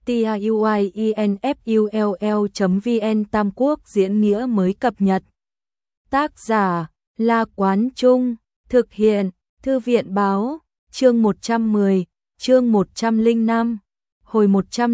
tiuinfull.vn Tam Quốc diễn nghĩa mới cập nhật. Tác giả La Quán Trung, thực hiện Thư viện Báo, chương 110, chương 105. Hồi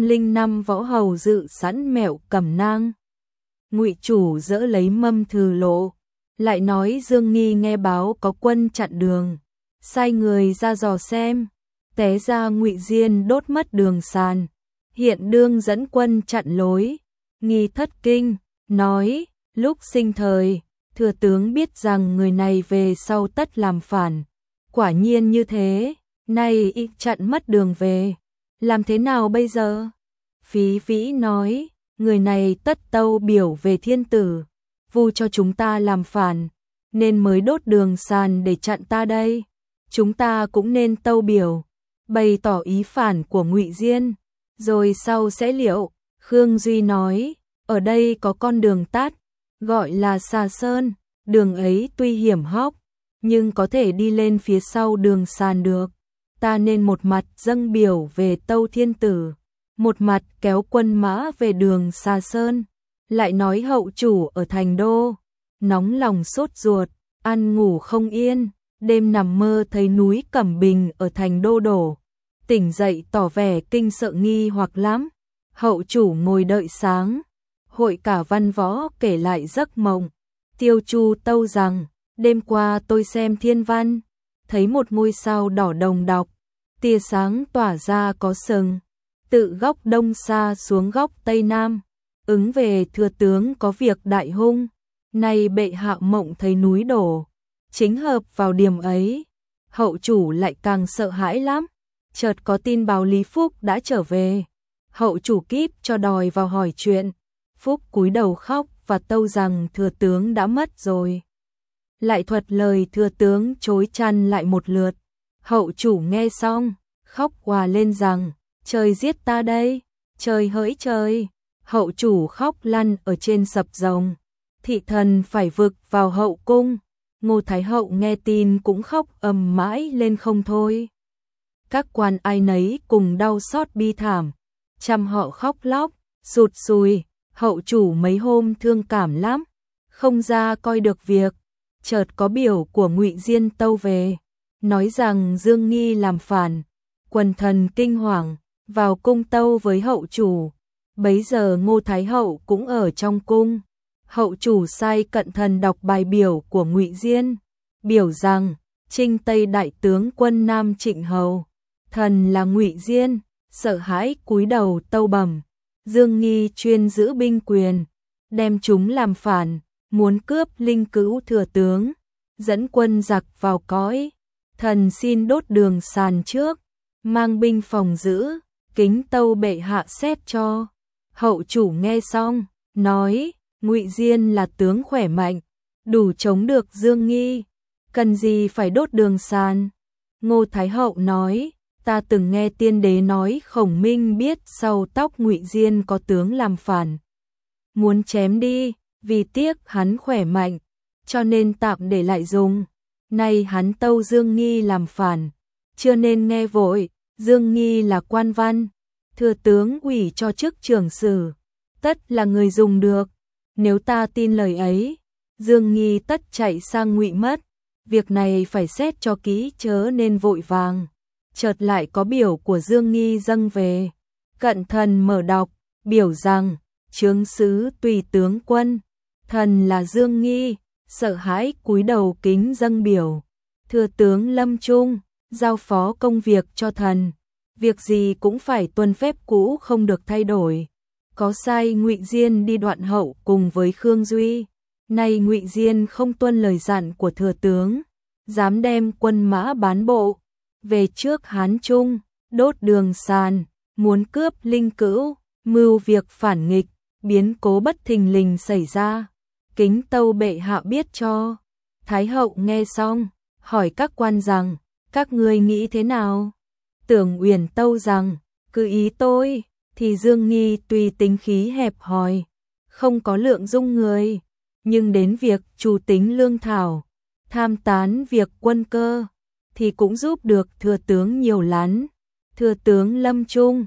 105 võ hầu dự sẵn mẹo cẩm nang. Ngụy chủ dỡ lấy mâm thừ lộ, lại nói Dương Nghi nghe báo có quân chặn đường, sai người ra dò xem, té ra Ngụy Diên đốt mất đường sàn, hiện đương dẫn quân chặn lối. Nghi thất kinh, nói, lúc sinh thời, thừa tướng biết rằng người này về sau tất làm phản, quả nhiên như thế, nay y chặn mất đường về, làm thế nào bây giờ? Phí Vĩ nói, người này tất tâu biểu về thiên tử, vu cho chúng ta làm phản, nên mới đốt đường sàn để chặn ta đây. Chúng ta cũng nên tâu biểu, bày tỏ ý phản của Ngụy Diên, rồi sau sẽ liệu. Khương Duy nói, ở đây có con đường tắt, gọi là Xà Sơn, đường ấy tuy hiểm hóc, nhưng có thể đi lên phía sau đường sàn được. Ta nên một mặt dâng biểu về tâu thiên tử, một mặt kéo quân mã về đường Xà Sơn. Lại nói hậu chủ ở thành đô, nóng lòng sốt ruột, ăn ngủ không yên, đêm nằm mơ thấy núi Cẩm Bình ở thành đô đổ, tỉnh dậy tỏ vẻ kinh sợ nghi hoặc lắm. Hậu chủ ngồi đợi sáng, hội cả văn võ kể lại giấc mộng. Tiêu Chu tâu rằng, đêm qua tôi xem thiên văn, thấy một ngôi sao đỏ đồng đọc, tia sáng tỏa ra có sừng, tự góc đông xa xuống góc tây nam, ứng về thừa tướng có việc đại hung. Nay bệ hạ mộng thấy núi đổ, chính hợp vào điểm ấy. Hậu chủ lại càng sợ hãi lắm, chợt có tin báo Lý Phúc đã trở về. Hậu chủ kíp cho đòi vào hỏi chuyện. Phúc cúi đầu khóc và tâu rằng thừa tướng đã mất rồi. Lại thuật lời thừa tướng chối chăn lại một lượt. Hậu chủ nghe xong, khóc òa lên rằng, trời giết ta đây, trời hỡi trời. Hậu chủ khóc lăn ở trên sập rồng, thị thần phải vực vào hậu cung. Ngô Thái Hậu nghe tin cũng khóc ầm mãi lên không thôi. Các quan ai nấy cùng đau xót bi thảm, chăm họ khóc lóc, sụt sùi. Hậu chủ mấy hôm thương cảm lắm, không ra coi được việc. Chợt có biểu của Ngụy Diên tâu về, nói rằng Dương Nghi làm phản. Quần thần kinh hoàng, vào cung tâu với hậu chủ. Bấy giờ Ngô Thái Hậu cũng ở trong cung. Hậu chủ sai cận thần đọc bài biểu của Ngụy Diên, biểu rằng Trinh Tây đại tướng quân Nam Trịnh Hầu, thần là Ngụy Diên, sợ hãi cúi đầu tâu bẩm, Dương Nghi chuyên giữ binh quyền, đem chúng làm phản, muốn cướp linh cữu thừa tướng, dẫn quân giặc vào cõi. Thần xin đốt đường sàn trước, mang binh phòng giữ, kính tâu bệ hạ xét cho. Hậu chủ nghe xong, nói, Ngụy Diên là tướng khỏe mạnh, đủ chống được Dương Nghi, cần gì phải đốt đường sàn. Ngô Thái Hậu nói, ta từng nghe tiên đế nói Khổng Minh biết sau tóc Ngụy Diên có tướng làm phản, muốn chém đi, vì tiếc hắn khỏe mạnh, cho nên tạm để lại dùng. Nay hắn tâu Dương Nghi làm phản, chưa nên nghe vội. Dương Nghi là quan văn, thừa tướng ủy cho chức trưởng sử, tất là người dùng được. Nếu ta tin lời ấy, Dương Nghi tất chạy sang Ngụy mất. Việc này phải xét cho kỹ chớ nên vội vàng. Chợt lại có biểu của Dương Nghi dâng về. Cận thần mở đọc, biểu rằng, chướng sứ tùy tướng quân, thần là Dương Nghi, sợ hãi cúi đầu kính dâng biểu. Thừa tướng lâm trung, giao phó công việc cho thần, việc gì cũng phải tuân phép cũ không được thay đổi. Có sai Ngụy Diên đi đoạn hậu cùng với Khương Duy, nay Ngụy Diên không tuân lời dặn của thừa tướng, dám đem quân mã bán bộ về trước Hán Trung, đốt đường sàn, muốn cướp linh cữu, mưu việc phản nghịch, biến cố bất thình lình xảy ra, kính tâu bệ hạ biết cho. Thái Hậu nghe xong, hỏi các quan rằng, các ngươi nghĩ thế nào? Tưởng Uyển tâu rằng, cứ ý tôi, thì Dương Nghi tuy tính khí hẹp hòi, không có lượng dung người, nhưng đến việc chủ tính lương thảo, tham tán việc quân cơ, thì cũng giúp được thừa tướng nhiều lắm. Thừa tướng lâm trung,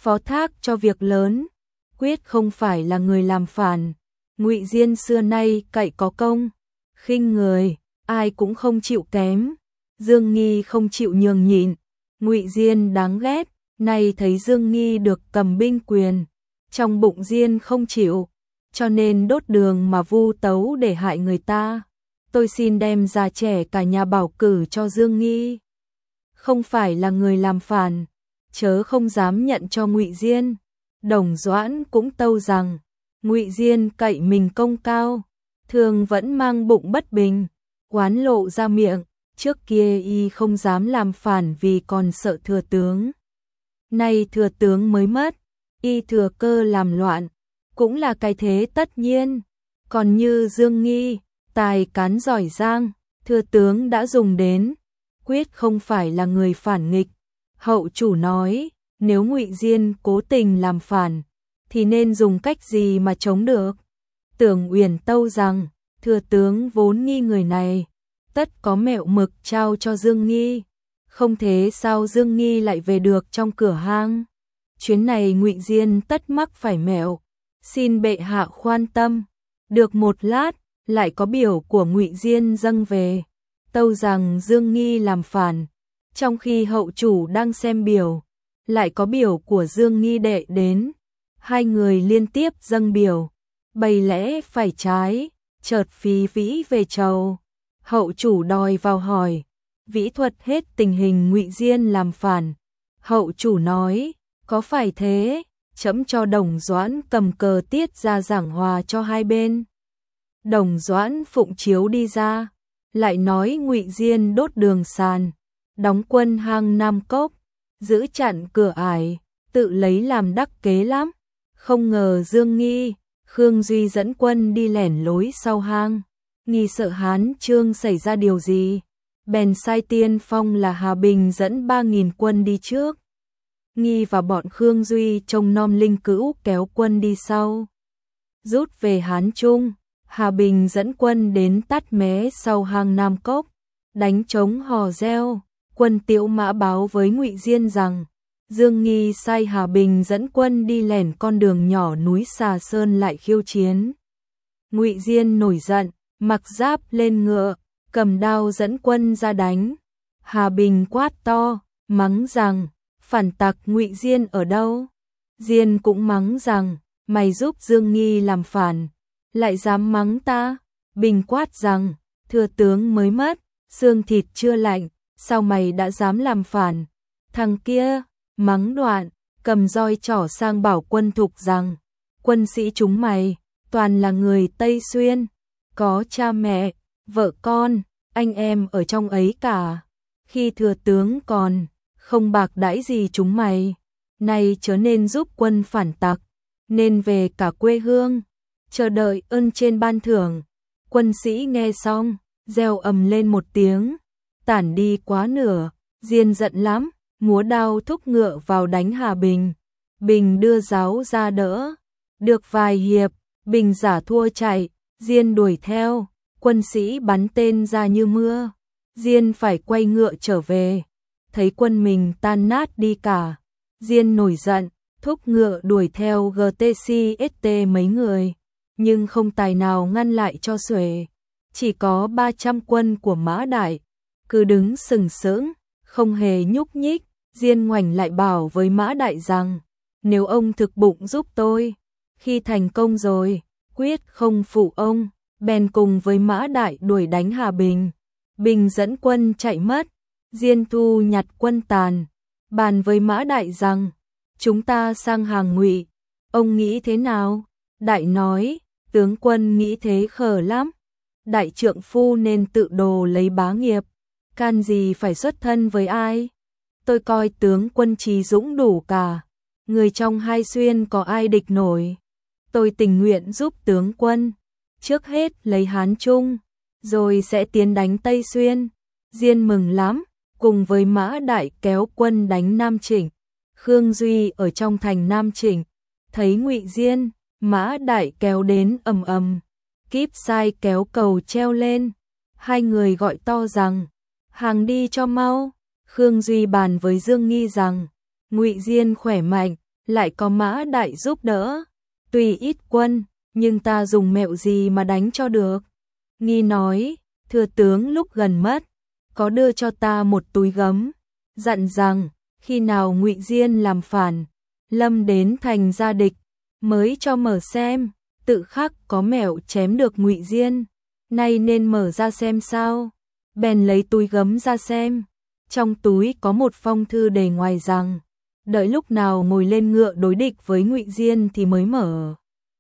phó thác cho việc lớn, quyết không phải là người làm phản. Ngụy Diên xưa nay cậy có công, khinh người, ai cũng không chịu kém. Dương Nghi không chịu nhường nhịn, Ngụy Diên đáng ghét, nay thấy Dương Nghi được cầm binh quyền, trong bụng Diên không chịu, cho nên đốt đường mà vu tấu để hại người ta. Tôi xin đem già trẻ cả nhà bảo cử cho Dương Nghi. Không phải là người làm phản, chớ không dám nhận cho Ngụy Diên. Đồng Doãn cũng tâu rằng, Ngụy Diên cậy mình công cao, thường vẫn mang bụng bất bình, oán lộ ra miệng, trước kia y không dám làm phản vì còn sợ thừa tướng. Nay thừa tướng mới mất, y thừa cơ làm loạn, cũng là cái thế tất nhiên. Còn như Dương Nghi, tài cán giỏi giang, thừa tướng đã dùng đến, quyết không phải là người phản nghịch. Hậu chủ nói, nếu Ngụy Diên cố tình làm phản, thì nên dùng cách gì mà chống được? Tưởng Uyển tâu rằng, thừa tướng vốn nghi người này, tất có mẹo mực trao cho Dương Nghi, không thế sao Dương Nghi lại về được trong cửa hang? Chuyến này Ngụy Diên tất mắc phải mẹo, xin bệ hạ khoan tâm. Được một lát, lại có biểu của Ngụy Diên dâng về, tâu rằng Dương Nghi làm phản. Trong khi hậu chủ đang xem biểu, lại có biểu của Dương Nghi đệ đến. Hai người liên tiếp dâng biểu, bày lẽ phải trái, chợt Phí Vĩ về chầu. Hậu chủ đòi vào hỏi, Vĩ thuật hết tình hình Ngụy Diên làm phản. Hậu chủ nói, có phải thế, trẫm cho Đồng Doãn cầm cờ tiết ra giảng hòa cho hai bên. Đồng Doãn phụng chiếu đi ra, lại nói Ngụy Diên đốt đường sàn, đóng quân hang Nam Cốc, giữ chặn cửa ải, tự lấy làm đắc kế lắm. Không ngờ Dương Nghi, Khương Duy dẫn quân đi lẻn lối sau hang, nghi sợ Hán Trương xảy ra điều gì, bèn sai tiên phong là Hà Bình dẫn 3.000 quân đi trước. Nghi và bọn Khương Duy trông nom linh cữu kéo quân đi sau. Rút về Hán Trung, Hà Bình dẫn quân đến Tát Mé sau hang Nam Cốc, đánh trống hò reo. Quân Tiễu Mã báo với Ngụy Diên rằng, Dương Nghi sai Hà Bình dẫn quân đi lẻn con đường nhỏ núi Xà Sơn lại khiêu chiến. Ngụy Diên nổi giận, mặc giáp lên ngựa, cầm đao dẫn quân ra đánh. Hà Bình quát to, mắng rằng, phản tặc Ngụy Diên ở đâu? Diên cũng mắng rằng, mày giúp Dương Nghi làm phản, lại dám mắng ta. Bình quát rằng, thừa tướng mới mất, xương thịt chưa lạnh, sao mày đã dám làm phản? Thằng kia mắng đoạn, cầm roi trỏ sang bảo quân thục rằng, quân sĩ chúng mày toàn là người Tây Xuyên, có cha mẹ, vợ con, anh em ở trong ấy cả. Khi thừa tướng còn không bạc đãi gì chúng mày, nay chớ nên giúp quân phản tặc, nên về cả quê hương, chờ đợi ơn trên ban thưởng. Quân sĩ nghe xong, reo ầm lên một tiếng, tản đi quá nửa. Diên giận lắm, múa đao thúc ngựa vào đánh Hà Bình. Bình đưa giáo ra đỡ, được vài hiệp, Bình giả thua chạy, Diên đuổi theo, quân sĩ bắn tên ra như mưa. Diên phải quay ngựa trở về, thấy quân mình tan nát đi cả. Diên nổi giận, thúc ngựa đuổi theo GTCST mấy người, nhưng không tài nào ngăn lại cho xuể. Chỉ có 300 quân của Mã Đại, cứ đứng sừng sững, không hề nhúc nhích. Diên ngoảnh lại bảo với Mã Đại rằng, nếu ông thực bụng giúp tôi, khi thành công rồi, quyết không phụ ông. Bèn cùng với Mã Đại đuổi đánh Hà Bình. Bình dẫn quân chạy mất, Diên thu nhặt quân tàn, bàn với Mã Đại rằng, chúng ta sang hàng Ngụy, ông nghĩ thế nào? Đại nói, tướng quân nghĩ thế khờ lắm, đại trượng phu nên tự đồ lấy bá nghiệp, can gì phải xuất thân với ai. Tôi coi tướng quân trí dũng đủ cả, người trong hai xuyên có ai địch nổi. Tôi tình nguyện giúp tướng quân, trước hết lấy Hán Trung, rồi sẽ tiến đánh Tây Xuyên. Diên mừng lắm, cùng với Mã Đại kéo quân đánh Nam Chỉnh. Khương Duy ở trong thành Nam Chỉnh, thấy Ngụy Diên, Mã Đại kéo đến ầm ầm, kíp sai kéo cầu treo lên. Hai người gọi to rằng, hàng đi cho mau. Khương Duy bàn với Dương Nghi rằng, Ngụy Diên khỏe mạnh, lại có Mã Đại giúp đỡ. Tuy ít quân, nhưng ta dùng mẹo gì mà đánh cho được? Nghi nói, thừa tướng lúc gần mất, có đưa cho ta một túi gấm, dặn rằng, khi nào Ngụy Diên làm phản, lâm đến thành gia địch, mới cho mở xem, tự khắc có mẹo chém được Ngụy Diên, nay nên mở ra xem sao. Bèn lấy túi gấm ra xem, trong túi có một phong thư để ngoài rằng, đợi lúc nào ngồi lên ngựa đối địch với Ngụy Diên thì mới mở.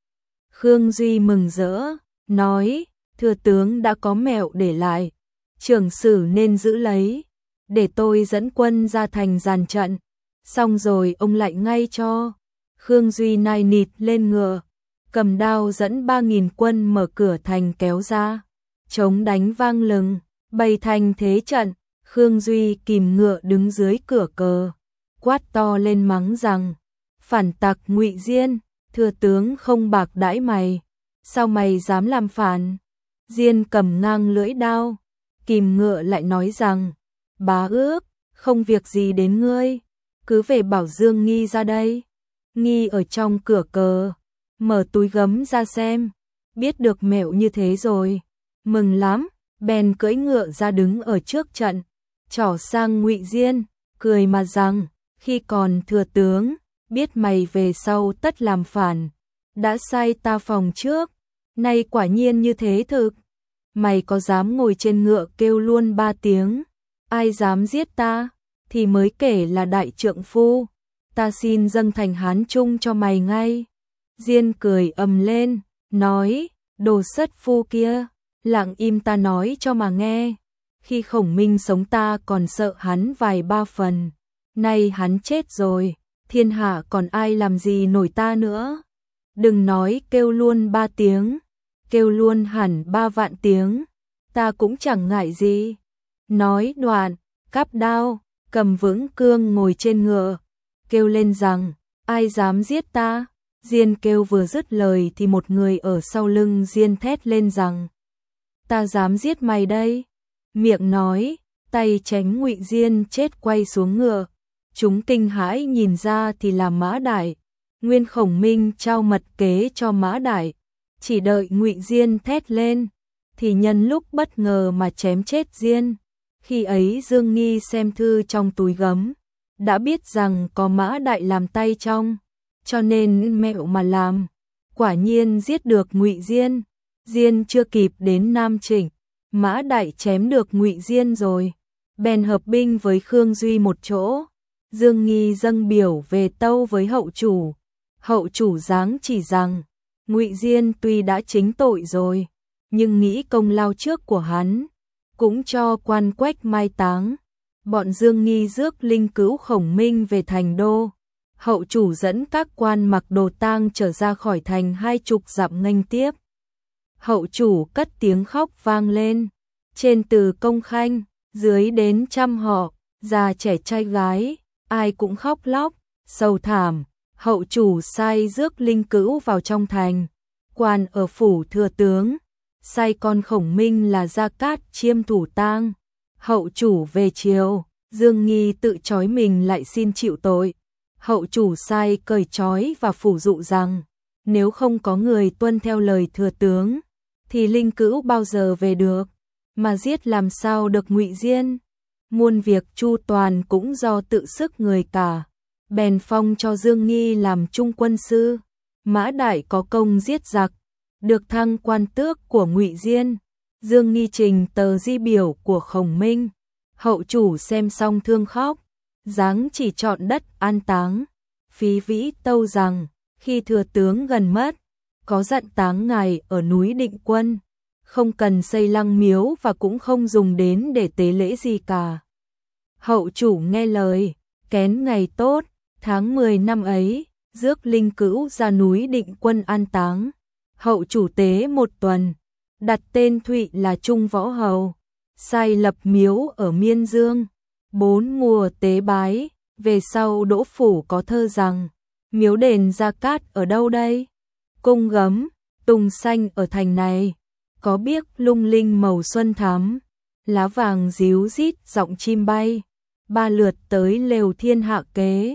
Khương Duy mừng rỡ, nói, thừa tướng đã có mẹo để lại, trưởng sử nên giữ lấy, để tôi dẫn quân ra thành dàn trận, xong rồi ông lại ngay cho. Khương Duy nai nịt lên ngựa, cầm đao dẫn 3.000 quân mở cửa thành kéo ra, chống đánh vang lừng, bày thành thế trận. Khương Duy kìm ngựa đứng dưới cửa cờ, quát to lên mắng rằng, phản tặc Ngụy Diên, thừa tướng không bạc đãi mày, sao mày dám làm phản? Diên cầm ngang lưỡi đao, kìm ngựa lại nói rằng, bá ước, không việc gì đến ngươi, cứ về bảo Dương Nghi ra đây. Nghi ở trong cửa cờ, mở túi gấm ra xem, biết được mẹo như thế rồi, mừng lắm, bèn cưỡi ngựa ra đứng ở trước trận, trỏ sang Ngụy Diên, cười mà rằng, khi còn thừa tướng, biết mày về sau tất làm phản, đã sai ta phòng trước, nay quả nhiên như thế thực. Mày có dám ngồi trên ngựa kêu luôn 3 tiếng, ai dám giết ta, thì mới kể là đại trượng phu, ta xin dâng thành Hán Trung cho mày ngay. Diên cười ầm lên, nói, đồ sất phu kia, lặng im ta nói cho mà nghe, khi Khổng Minh sống ta còn sợ hắn vài ba phần, nay hắn chết rồi, thiên hạ còn ai làm gì nổi ta nữa. Đừng nói kêu luôn 3 tiếng, kêu luôn hẳn 3 vạn tiếng, ta cũng chẳng ngại gì. Nói đoạn, cắp đao, cầm vững cương ngồi trên ngựa, kêu lên rằng, ai dám giết ta? Diên kêu vừa dứt lời thì một người ở sau lưng Diên thét lên rằng, ta dám giết mày đây. Miệng nói, tay tránh Ngụy Diên chết quay xuống ngựa. Chúng kinh hãi nhìn ra thì là Mã Đại. Nguyên Khổng Minh trao mật kế cho Mã Đại, chỉ đợi Ngụy Diên thét lên, thì nhân lúc bất ngờ mà chém chết Diên. Khi ấy Dương Nghi xem thư trong túi gấm, đã biết rằng có Mã Đại làm tay trong, cho nên mẹo mà làm, quả nhiên giết được Ngụy Diên. Diên chưa kịp đến Nam Trịnh, Mã Đại chém được Ngụy Diên rồi, bèn hợp binh với Khương Duy một chỗ. Dương Nghi dâng biểu về tâu với hậu chủ giáng chỉ rằng, Ngụy Diên tuy đã chính tội rồi, nhưng nghĩ công lao trước của hắn, cũng cho quan quách mai táng. Bọn Dương Nghi rước linh cữu Khổng Minh về thành đô. Hậu chủ dẫn các quan mặc đồ tang trở ra khỏi thành 20 dặm nghênh tiếp. Hậu chủ cất tiếng khóc vang lên, trên từ công khanh, dưới đến trăm họ, già trẻ trai gái, ai cũng khóc lóc, sầu thảm. Hậu chủ sai rước linh cữu vào trong thành, quan ở phủ thừa tướng, sai con Khổng Minh là Gia Cát chiêm thủ tang. Hậu chủ về chiều, Dương Nghi tự trói mình lại xin chịu tội. Hậu chủ sai cởi trói và phủ dụ rằng, nếu không có người tuân theo lời thừa tướng, thì linh cữu bao giờ về được, mà giết làm sao được Ngụy Diên. Muôn việc chu toàn cũng do tự sức người cả. Bèn phong cho Dương Nghi làm trung quân sư. Mã Đại có công giết giặc, được thăng quan tước của Ngụy Diên. Dương Nghi trình tờ di biểu của Khổng Minh. Hậu chủ xem xong thương khóc, giáng chỉ chọn đất an táng. Phí Vĩ tâu rằng, khi thừa tướng gần mất, có dặn táng ngài ở núi Định Quân, không cần xây lăng miếu và cũng không dùng đến để tế lễ gì cả. Hậu chủ nghe lời, kén ngày tốt, tháng 10 năm ấy, rước linh cữu ra núi Định Quân an táng. Hậu chủ tế 1 tuần, đặt tên Thụy là Trung Võ Hầu, sai lập miếu ở Miên Dương. 4 mùa tế bái, về sau Đỗ Phủ có thơ rằng, miếu đền Gia Cát ở đâu đây? Cung gấm, tùng xanh ở thành này, có biếc lung linh màu xuân thắm, lá vàng ríu rít giọng chim bay, 3 lượt tới lều thiên hạ kế.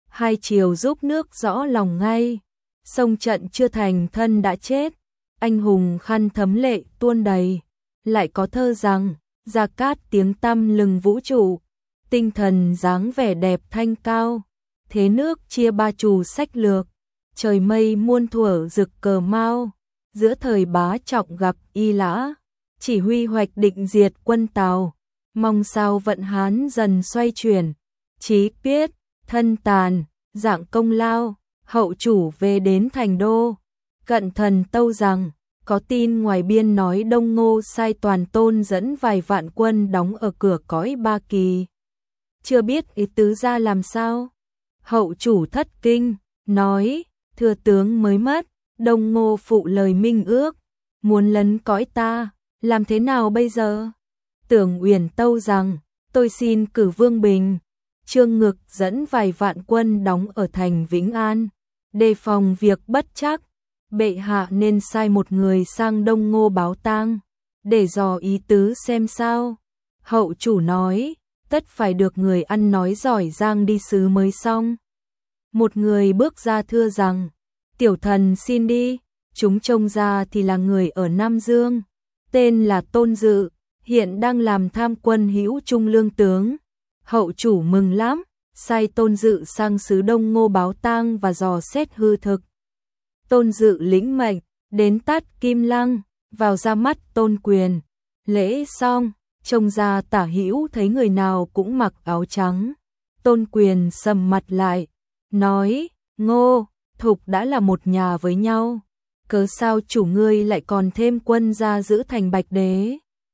hai chiều giúp nước rõ lòng ngay. Sông trận chưa thành thân đã chết, anh hùng khăn thấm lệ tuôn đầy. Lại có thơ rằng, Gia Cát tiếng tăm lừng vũ trụ, tinh thần dáng vẻ đẹp thanh cao. Thế nước chia ba trù sách lược, trời mây muôn thuở rực cờ mau. Giữa thời bá trọng gặp Y Lã, chỉ huy hoạch định diệt quân Tào. Mong sao vận Hán dần xoay chuyển, chí biết, thân tàn, dạng công lao. Hậu chủ về đến thành đô, cận thần tâu rằng, có tin ngoài biên nói Đông Ngô sai Toàn Tôn dẫn vài vạn quân đóng ở cửa cõi Ba Kỳ. Chưa biết ý tứ ra làm sao? Hậu chủ thất kinh, nói, thừa tướng mới mất, Đông Ngô phụ lời minh ước, muốn lấn cõi ta, làm thế nào bây giờ? Tưởng Uyển tâu rằng, tôi xin cử Vương Bình, Trương Ngực dẫn vài vạn quân đóng ở thành Vĩnh An, đề phòng việc bất trắc. Bệ hạ nên sai một người sang Đông Ngô báo tang, để dò ý tứ xem sao. Hậu chủ nói, tất phải được người ăn nói giỏi giang đi sứ mới xong. Một người bước ra thưa rằng, tiểu thần xin đi, chúng trông ra thì là người ở Nam Dương, tên là Tôn Dự, hiện đang làm tham quân hữu trung lương tướng. Hậu chủ mừng lắm, sai Tôn Dự sang xứ Đông Ngô báo tang và dò xét hư thực. Tôn Dự lĩnh mệnh, đến Tát Kim Lăng, vào ra mắt Tôn Quyền. Lễ xong, trông ra tả hữu thấy người nào cũng mặc áo trắng. Tôn Quyền sầm mặt lại, nói, Ngô, Thục đã là một nhà với nhau, cớ sao chủ ngươi lại còn thêm quân ra giữ thành Bạch Đế?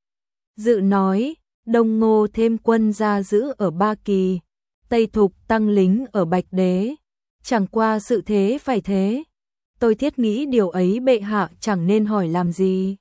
Dự nói, Đông Ngô thêm quân ra giữ ở Ba Kỳ, Tây Thục tăng lính ở Bạch Đế, chẳng qua sự thế phải thế. Tôi thiết nghĩ điều ấy bệ hạ chẳng nên hỏi làm gì.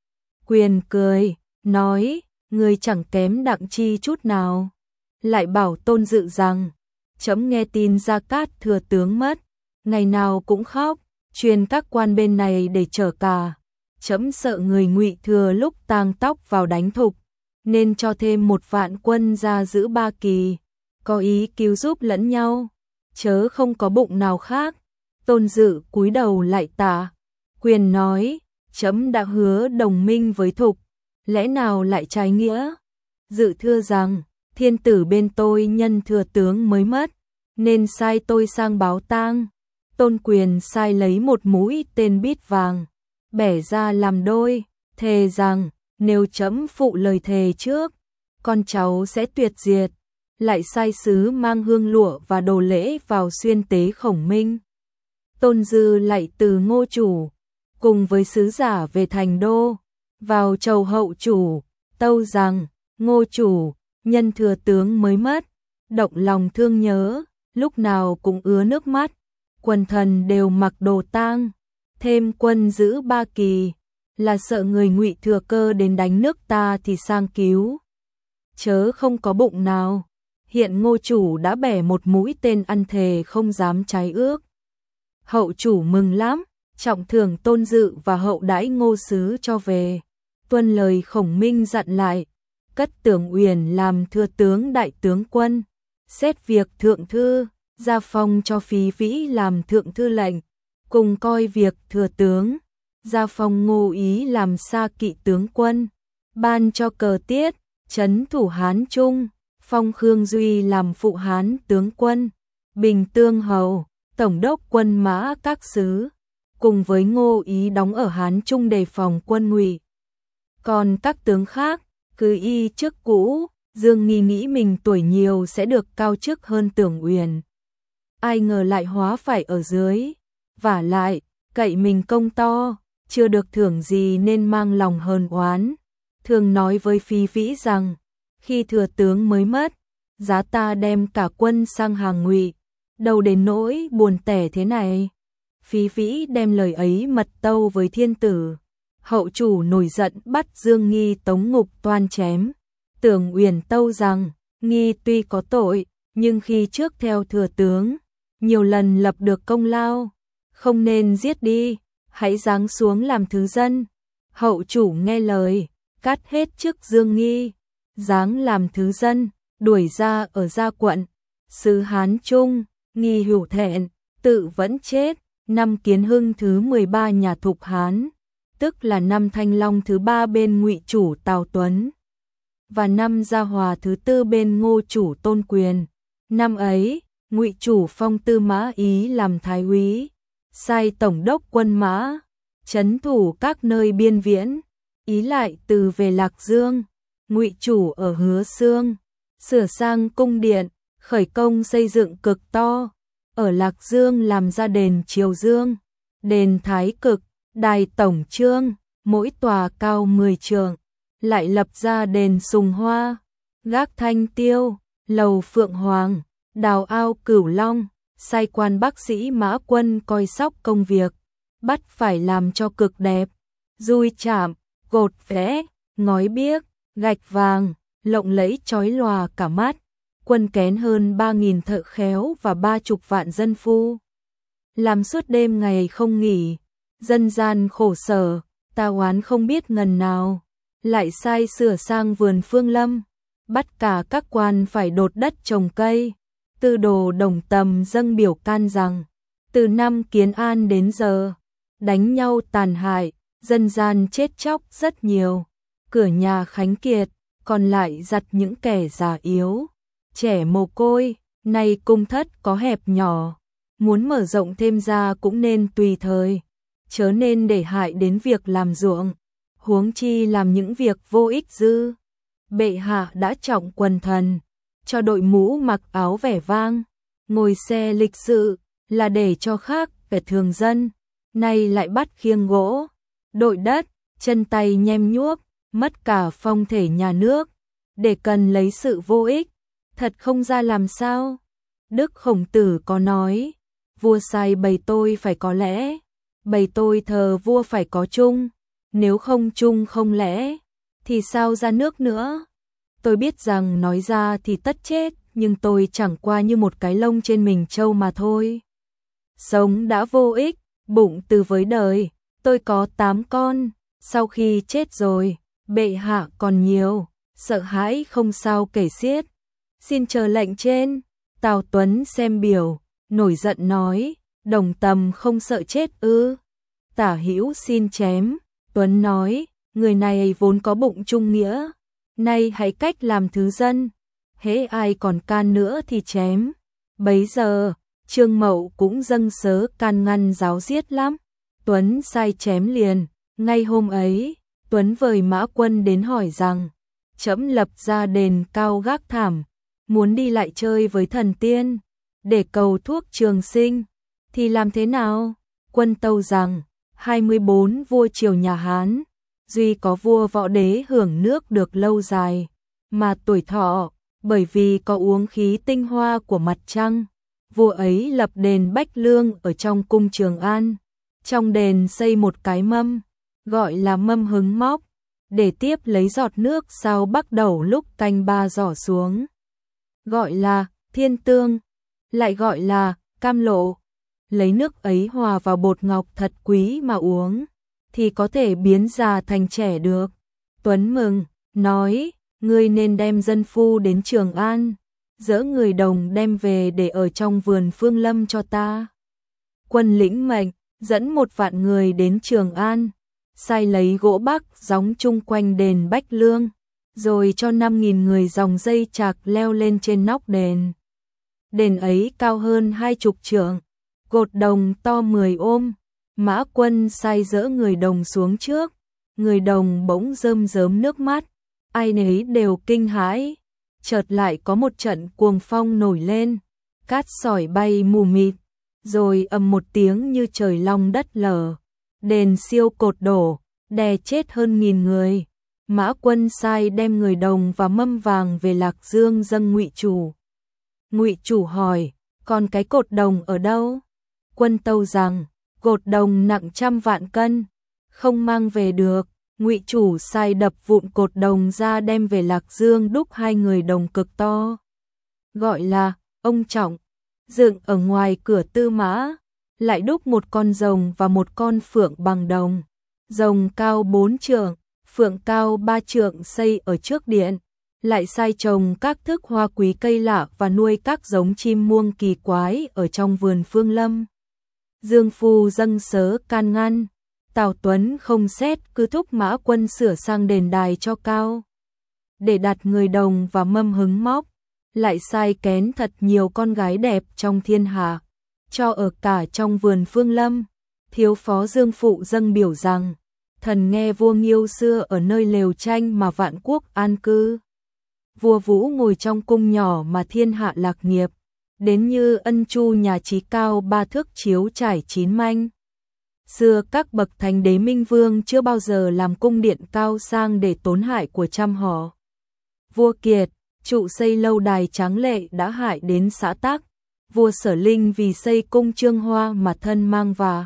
Quyền cười, nói, người chẳng kém Đặng Chi chút nào. Lại bảo Tôn Dự rằng, trẫm nghe tin Gia Cát thừa tướng mất, ngày nào cũng khóc, truyền các quan bên này để chở cả. Trẫm sợ người Ngụy thừa lúc tang tóc vào đánh Thục, nên cho thêm một vạn quân ra giữ Ba Kỳ, có ý cứu giúp lẫn nhau, chớ không có bụng nào khác. Tôn Dự cúi đầu lại tạ. Quyền nói, trẫm đã hứa đồng minh với Thục, lẽ nào lại trái nghĩa? Dự thưa rằng, thiên tử bên tôi nhân thừa tướng mới mất, nên sai tôi sang báo tang. Tôn Quyền sai lấy một mũi tên bít vàng, bẻ ra làm đôi, thề rằng, nếu trẫm phụ lời thề trước, con cháu sẽ tuyệt diệt. Lại sai sứ mang hương lụa và đồ lễ vào xuyên tế Khổng Minh. Tôn Dư lại từ Ngô chủ, cùng với sứ giả về thành đô, vào chầu hậu chủ, tâu rằng, Ngô chủ, nhân thừa tướng mới mất, động lòng thương nhớ, lúc nào cũng ứa nước mắt, quần thần đều mặc đồ tang, thêm quân giữ Ba Kỳ, là sợ người Ngụy thừa cơ đến đánh nước ta thì sang cứu. Chớ không có bụng nào, hiện Ngô chủ đã bẻ một mũi tên ăn thề không dám trái ước. Hậu chủ mừng lắm, trọng thưởng Tôn Dự và hậu đãi Ngô sứ cho về. Tuân lời Khổng Minh dặn lại, cất Tưởng Uyển làm thừa tướng đại tướng quân, xét việc thượng thư, gia phong cho Phí Vĩ làm thượng thư lệnh, cùng coi việc thừa tướng, gia phong Ngô Ý làm xa kỵ tướng quân, ban cho Cờ Tiết, trấn thủ Hán Trung, phong Khương Duy làm phụ Hán tướng quân, Bình Tương hầu, tổng đốc quân mã các xứ, cùng với Ngô Ý đóng ở Hán Trung đề phòng quân Ngụy. Còn các tướng khác, cứ y chức cũ, Dương Nghi nghĩ mình tuổi nhiều sẽ được cao chức hơn Tưởng Uyển. Ai ngờ lại hóa phải ở dưới, vả lại, cậy mình công to, chưa được thưởng gì nên mang lòng hờn oán. Thường nói với Phí Vĩ rằng, khi thừa tướng mới mất, giá ta đem cả quân sang hàng Ngụy, đâu đến nỗi buồn tẻ thế này. Phí Vĩ đem lời ấy mật tâu với thiên tử. Hậu chủ nổi giận bắt Dương Nghi tống ngục toan chém. Tưởng Uyển tâu rằng, Nghi tuy có tội, nhưng khi trước theo thừa tướng, nhiều lần lập được công lao, không nên giết đi, hãy giáng xuống làm thứ dân. Hậu chủ nghe lời, cắt hết chức Dương Nghi, giáng làm thứ dân, đuổi ra ở Gia Quận, xứ Hán Trung. nghi hữu thẹn, tự vẫn chết. Năm Kiến Hưng thứ 13 nhà Thục Hán, tức là năm Thanh Long thứ 3 bên Ngụy chủ Tào Tuấn, và năm Gia Hòa thứ 4 bên Ngô chủ Tôn Quyền. Năm ấy, Ngụy chủ phong Tư Mã Ý làm thái úy, sai tổng đốc quân mã, trấn thủ các nơi biên viễn. Ý lại từ về Lạc Dương, Ngụy chủ ở Hứa Xương, sửa sang cung điện, khởi công xây dựng cực to. Ở Lạc Dương làm ra đền Triều Dương, đền Thái Cực, đài Tổng Trương, mỗi tòa cao 10 trượng, lại lập ra đền Sùng Hoa, gác Thanh Tiêu, lầu Phượng Hoàng, đào ao Cửu Long, sai quan bác sĩ Mã Quân coi sóc công việc, bắt phải làm cho cực đẹp, dùi chạm, gột vẽ, ngói biếc, gạch vàng, lộng lẫy chói lòa cả mắt. Quân kén hơn 3.000 thợ khéo và 30 vạn dân phu. Làm suốt đêm ngày không nghỉ, dân gian khổ sở, ta oán không biết ngần nào. Lại sai sửa sang vườn Phương Lâm, bắt cả các quan phải đột đất trồng cây. Tư đồ Đồng Tầm dâng biểu can rằng, từ năm Kiến An đến giờ, đánh nhau tàn hại, dân gian chết chóc rất nhiều. Cửa nhà khánh kiệt, còn lại giặt những kẻ già yếu, trẻ mồ côi. Nay cung thất có hẹp nhỏ, muốn mở rộng thêm ra cũng nên tùy thời, chớ nên để hại đến việc làm ruộng, huống chi làm những việc vô ích dư. Bệ hạ đã trọng quần thần, cho đội mũ mặc áo vẻ vang, ngồi xe lịch sự, là để cho khác vẻ thường dân. Nay lại bắt khiêng gỗ, đội đất, chân tay nhem nhuốc, mất cả phong thể nhà nước, để cần lấy sự vô ích, thật không ra làm sao. Đức Khổng Tử có nói, vua sai bầy tôi phải có lẽ, bầy tôi thờ vua phải có chung, nếu không chung không lẽ, thì sao ra nước nữa. Tôi biết rằng nói ra thì tất chết, nhưng tôi chẳng qua như một cái lông trên mình trâu mà thôi. Sống đã vô ích, bụng từ với đời, tôi có 8 con, sau khi chết rồi, bệ hạ còn nhiều, sợ hãi không sao kể xiết. Xin chờ lệnh trên. Tào Tuấn xem biểu, nổi giận nói, Đồng Tầm không sợ chết ư? Tả Hữu xin chém. Tuấn nói, người này vốn có bụng trung nghĩa, nay hãy cách làm thứ dân, hễ ai còn can nữa thì chém. Bấy giờ, Trương Mậu cũng dâng sớ can ngăn giáo giết lắm. Tuấn sai chém liền. Ngay hôm ấy, Tuấn vời Mã Quân đến hỏi rằng, trẫm lập ra đền cao gác thảm, muốn đi lại chơi với thần tiên, để cầu thuốc trường sinh, thì làm thế nào? Quân tâu rằng, 24 vua triều nhà Hán, duy có vua Võ Đế hưởng nước được lâu dài, mà tuổi thọ, bởi vì có uống khí tinh hoa của mặt trăng. Vua ấy lập đền Bách Lương ở trong cung Trường An, trong đền xây một cái mâm, gọi là mâm hứng móc, để tiếp lấy giọt nước sao bắt đầu lúc canh 3 giỏ xuống, gọi là thiên tương, lại gọi là cam lộ. Lấy nước ấy hòa vào bột ngọc thật quý mà uống, thì có thể biến già thành trẻ được. Tuấn mừng, nói, ngươi nên đem dân phu đến Trường An, dỡ người Đồng đem về để ở trong vườn Phương Lâm cho ta. Quân lĩnh mệnh, dẫn 1 vạn người đến Trường An, sai lấy gỗ bắc gióng chung quanh đền Bách Lương, rồi cho 5.000 người dòng dây chạc leo lên trên nóc đền. Đền ấy cao hơn 20 trượng, cột đồng to 10 ôm. Mã Quân sai dỡ người Đồng xuống trước, người Đồng bỗng rơm rớm nước mắt, ai nấy đều kinh hãi. Chợt lại có một trận cuồng phong nổi lên, cát sỏi bay mù mịt, rồi ầm một tiếng như trời long đất lở, đền siêu cột đổ, đè chết hơn 1.000 người. Mã Quân sai đem người Đồng và mâm vàng về Lạc Dương dâng Ngụy chủ. Ngụy chủ hỏi, còn cái cột đồng ở đâu? Quân tâu rằng, cột đồng nặng 100 vạn cân, không mang về được. Ngụy chủ sai đập vụn cột đồng ra đem về Lạc Dương đúc 2 người Đồng cực to, gọi là ông trọng, dựng ở ngoài cửa Tư Mã, lại đúc một con rồng và một con phượng bằng đồng. Rồng cao 4 trượng, phượng cao 3 trượng xây ở trước điện, lại sai trồng các thức hoa quý cây lạ và nuôi các giống chim muông kỳ quái ở trong vườn Phương Lâm. Dương Phu dâng sớ can ngăn, Tào Tuấn không xét cứ thúc Mã Quân sửa sang đền đài cho cao, để đặt người đồng và mâm hứng móc, lại sai kén thật nhiều con gái đẹp trong thiên hạ, cho ở cả trong vườn Phương Lâm. Thiếu phó Dương Phụ dâng biểu rằng, thần nghe vua Nghiêu xưa ở nơi lều tranh mà vạn quốc an cư. Vua Vũ ngồi trong cung nhỏ mà thiên hạ lạc nghiệp, đến như ân chu nhà trí cao 3 thước chiếu trải 9 manh. Xưa các bậc thánh đế minh vương chưa bao giờ làm cung điện cao sang để tốn hại của trăm họ. Vua Kiệt, trụ xây lâu đài tráng lệ đã hại đến xã tắc. Vua Sở Linh vì xây cung Trương Hoa mà thân mang và.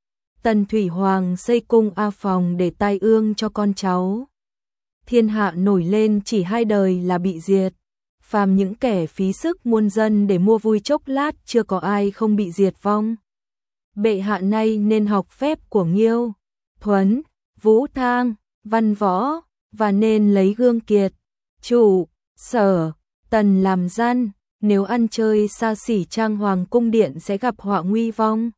Tần Thủy Hoàng xây cung A Phòng để tai ương cho con cháu. Thiên hạ nổi lên chỉ 2 đời là bị diệt. Phàm những kẻ phí sức muôn dân để mua vui chốc lát chưa có ai không bị diệt vong. Bệ hạ nay nên học phép của Nghiêu, Thuấn, Vũ Thang, Văn Võ, và nên lấy gương Kiệt, Trụ, Sở, Tần làm gian, nếu ăn chơi xa xỉ trang hoàng cung điện sẽ gặp họa nguy vong.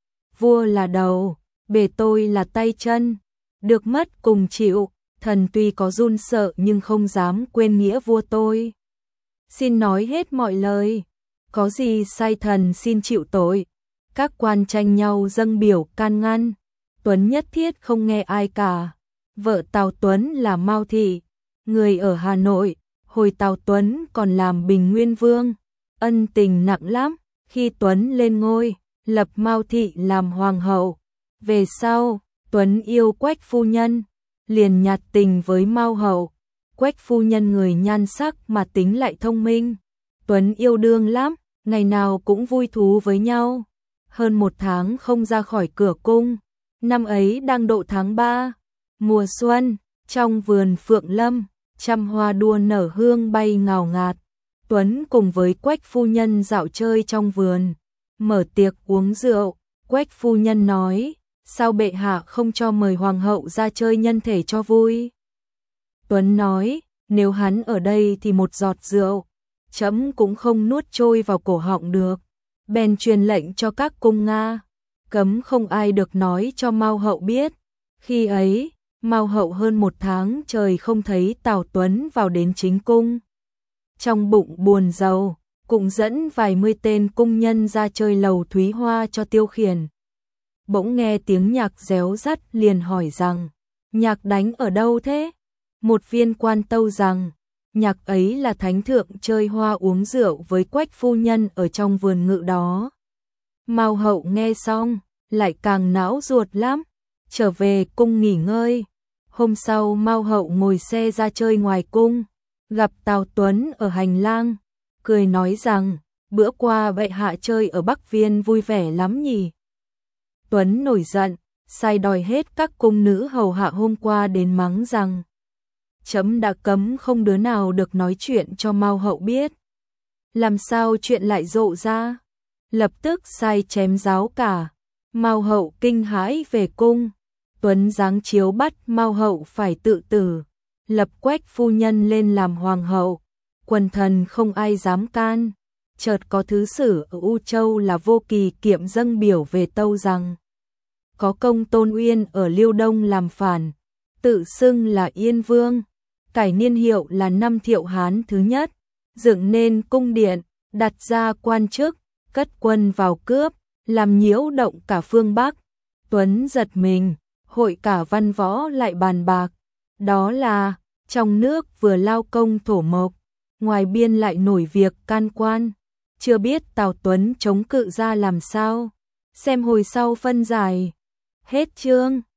Vua là đầu, bề tôi là tay chân, được mất cùng chịu, thần tuy có run sợ nhưng không dám quên nghĩa vua tôi. Xin nói hết mọi lời, có gì sai thần xin chịu tội. Các quan tranh nhau dâng biểu can ngăn, Tuấn nhất thiết không nghe ai cả. Vợ Tào Tuấn là Mao Thị, người ở Hà Nội, hồi Tào Tuấn còn làm Bình Nguyên Vương, ân tình nặng lắm. Khi Tuấn lên ngôi, lập Mao Thị làm hoàng hậu. Về sau, Tuấn yêu Quách phu nhân, liền nhạt tình với Mao hậu. Quách phu nhân người nhan sắc mà tính lại thông minh. Tuấn yêu đương lắm, ngày nào cũng vui thú với nhau. Hơn 1 tháng không ra khỏi cửa cung. Năm ấy đang độ tháng 3, mùa xuân, trong vườn Phượng Lâm, trăm hoa đua nở hương bay ngào ngạt. Tuấn cùng với Quách phu nhân dạo chơi trong vườn, mở tiệc uống rượu. Quách phu nhân nói, sao bệ hạ không cho mời hoàng hậu ra chơi nhân thể cho vui? Tuấn nói, nếu hắn ở đây thì một giọt rượu, trẫm cũng không nuốt trôi vào cổ họng được. Bèn truyền lệnh cho các cung Nga, cấm không ai được nói cho Mao hậu biết. Khi ấy, Mao hậu hơn 1 tháng trời không thấy Tào Tuấn vào đến chính cung. Trong bụng buồn rầu, cũng dẫn vài 10 tên cung nhân ra chơi lầu Thúy Hoa cho tiêu khiển. Bỗng nghe tiếng nhạc réo rắt liền hỏi rằng, nhạc đánh ở đâu thế? Một viên quan tâu rằng, nhạc ấy là thánh thượng chơi hoa uống rượu với Quách phu nhân ở trong vườn ngự đó. Mao hậu nghe xong, lại càng não ruột lắm, trở về cung nghỉ ngơi. Hôm sau Mao hậu ngồi xe ra chơi ngoài cung, gặp Tào Tuấn ở hành lang, cười nói rằng, bữa qua bệ hạ chơi ở Bắc Viên vui vẻ lắm nhỉ. Tuấn nổi giận, sai đòi hết các cung nữ hầu hạ hôm qua đến mắng rằng, trẫm đã cấm không đứa nào được nói chuyện cho Mao hậu biết. Làm sao chuyện lại rộ ra? Lập tức sai chém giáo cả. Mao hậu kinh hãi về cung. Tuấn giáng chiếu bắt Mao hậu phải tự tử, lập Quách phu nhân lên làm hoàng hậu. Quần thần không ai dám can. Chợt có thứ sử ở U Châu là Vô Kỳ Kiệm dâng biểu về tâu rằng, có công Tôn Uyên ở Liêu Đông làm phản, tự xưng là Yên Vương, cải niên hiệu là năm Thiệu Hán thứ nhất, dựng nên cung điện, đặt ra quan chức, cất quân vào cướp, làm nhiễu động cả phương Bắc. Tuấn giật mình, hội cả văn võ lại bàn bạc, đó là trong nước vừa lao công thổ mộc, ngoài biên lại nổi việc can quan, chưa biết Tào Tuấn chống cự ra làm sao, xem hồi sau phân giải. Hết chương.